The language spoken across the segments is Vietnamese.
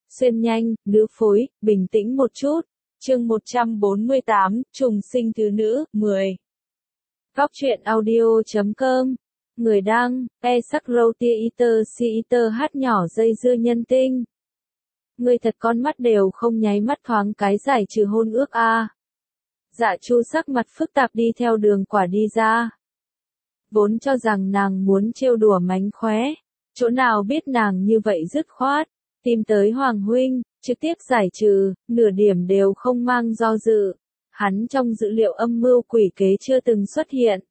xuyên nhanh, nữ phối, bình tĩnh một chút. Chương 148, trùng sinh thứ nữ, 10. Góc truyện audio.com. Người đăng, Esakrotiiter hát nhỏ dây dưa nhân tinh. Người thật con mắt đều không nháy mắt thoáng cái giải trừ hôn ước a. Dạ Chu sắc mặt phức tạp đi theo Đường Quả đi ra. Vốn cho rằng nàng muốn trêu đùa mánh khóe, chỗ nào biết nàng như vậy dứt khoát, tìm tới Hoàng huynh, trực tiếp giải trừ, nửa điểm đều không mang do dự. Hắn trong dữ liệu âm mưu quỷ kế chưa từng xuất hiện.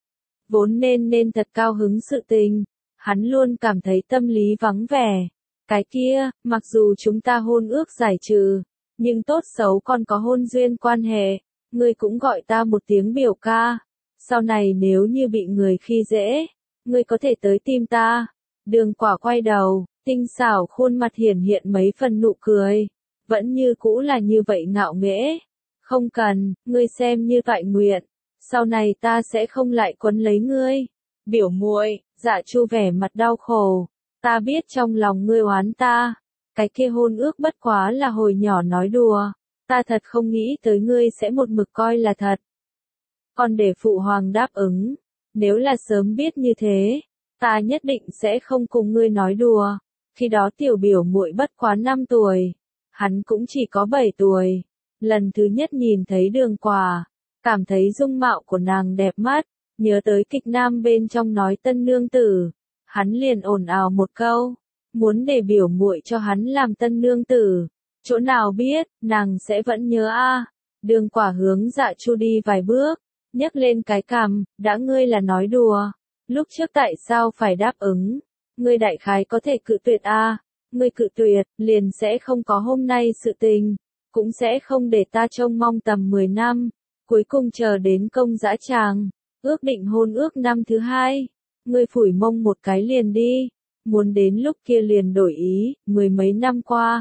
Vốn nên thật cao hứng sự tình, hắn luôn cảm thấy tâm lý vắng vẻ. Cái kia, mặc dù chúng ta hôn ước giải trừ, nhưng tốt xấu còn có hôn duyên quan hệ, ngươi cũng gọi ta một tiếng biểu ca. Sau này nếu như bị người khi dễ, ngươi có thể tới tìm ta. Đường Quả quay đầu, tinh xảo khuôn mặt hiển hiện mấy phần nụ cười, vẫn như cũ là như vậy ngạo nghễ. Không cần, ngươi xem như toại nguyện, sau này ta sẽ không lại quấn lấy ngươi. Biểu muội, Dạ Chu vẻ mặt đau khổ, ta biết trong lòng ngươi oán ta, cái kia hôn ước bất quá là hồi nhỏ nói đùa, ta thật không nghĩ tới ngươi sẽ một mực coi là thật. Còn để phụ hoàng đáp ứng, nếu là sớm biết như thế, ta nhất định sẽ không cùng ngươi nói đùa. Khi đó tiểu biểu muội bất quá 5 tuổi, hắn cũng chỉ có 7 tuổi. Lần thứ nhất nhìn thấy Đường Quả, cảm thấy dung mạo của nàng đẹp mắt, nhớ tới kịch nam bên trong nói tân nương tử, hắn liền ồn ào một câu, muốn để biểu muội cho hắn làm tân nương tử. Chỗ nào biết, nàng sẽ vẫn nhớ a. Đường Quả hướng Dạ Chu đi vài bước, nhấc lên cái cằm, đã ngươi là nói đùa, lúc trước tại sao phải đáp ứng? Ngươi đại khái có thể cự tuyệt a, ngươi cự tuyệt, liền sẽ không có hôm nay sự tình, cũng sẽ không để ta trông mong tầm 10 năm, cuối cùng chờ đến công dã tràng, ước định hôn ước năm thứ 2, ngươi phủi mông một cái liền đi, muốn đến lúc kia liền đổi ý, 10 mấy năm qua.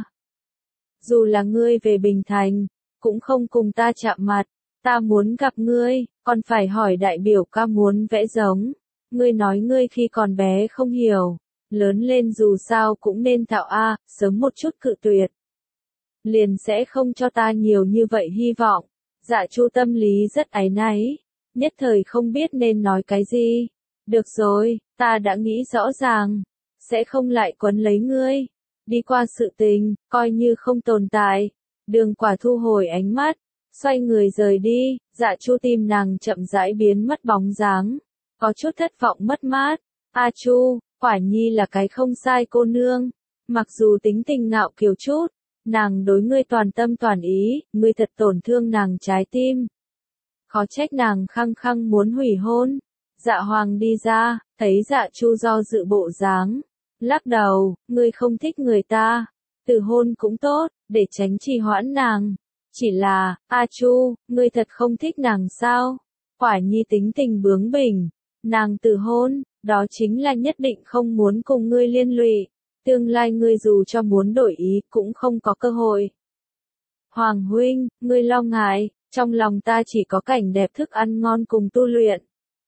Dù là ngươi về Bình Thành, cũng không cùng ta chạm mặt, ta muốn gặp ngươi, còn phải hỏi đại biểu ca muốn vẽ giống, ngươi nói ngươi khi còn bé không hiểu. Lớn lên dù sao cũng nên thạo a, sớm một chút cự tuyệt. Liền sẽ không cho ta nhiều như vậy hy vọng. Dạ Chu tâm lý rất áy náy, nhất thời không biết nên nói cái gì. Được rồi, ta đã nghĩ rõ ràng, sẽ không lại quấn lấy ngươi. Đi qua sự tình, coi như không tồn tại. Đường Quả thu hồi ánh mắt, xoay người rời đi. Dạ Chu tìm nàng chậm rãi biến mất bóng dáng, có chút thất vọng mất mát. A Chu, quả nhi là cái không sai cô nương, mặc dù tính tình ngạo kiều chút, nàng đối ngươi toàn tâm toàn ý, ngươi thật tổn thương nàng trái tim. Khó trách nàng khăng khăng muốn hủy hôn. Dạ Hoàng đi ra, thấy Dạ Chu do dự bộ dáng, lắc đầu, ngươi không thích người ta, từ hôn cũng tốt, để tránh trì hoãn nàng. Chỉ là, A Chu, ngươi thật không thích nàng sao? Quả nhi tính tình bướng bỉnh, nàng từ hôn, đó chính là nhất định không muốn cùng ngươi liên lụy, tương lai ngươi dù cho muốn đổi ý cũng không có cơ hội. Hoàng huynh, ngươi lo ngại, trong lòng ta chỉ có cảnh đẹp thức ăn ngon cùng tu luyện.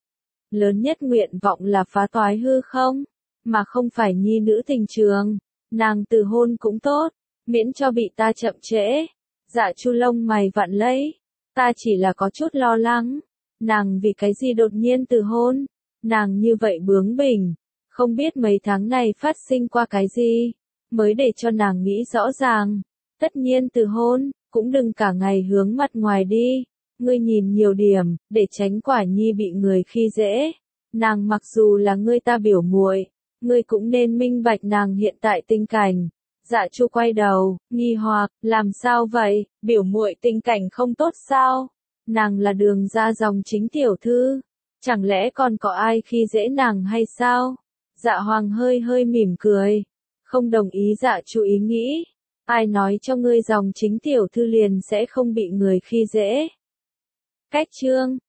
Lớn nhất nguyện vọng là phá toái hư không, mà không phải nhi nữ tình trường, nàng từ hôn cũng tốt, miễn cho bị ta chậm trễ. Dạ Chu lông mày vặn lấy, ta chỉ là có chút lo lắng, nàng vì cái gì đột nhiên từ hôn. Nàng như vậy bướng bỉnh, không biết mấy tháng này phát sinh qua cái gì, mới để cho nàng nghĩ rõ ràng. Tất nhiên từ hôn, cũng đừng cả ngày hướng mặt ngoài đi, ngươi nhìn nhiều điểm, để tránh Quả nhi bị người khi dễ. Nàng mặc dù là ngươi ta biểu muội, ngươi cũng nên minh bạch nàng hiện tại tình cảnh. Dạ Chu quay đầu, nghi hoặc, làm sao vậy, biểu muội tình cảnh không tốt sao? Nàng là Đường gia dòng chính tiểu thư. Chẳng lẽ còn có ai khi dễ nàng hay sao? Dạ Hoàng hơi mỉm cười, không đồng ý Dạ Chu ý nghĩ. Ai nói cho ngươi dòng chính tiểu thư liền sẽ không bị người khi dễ? Cách chương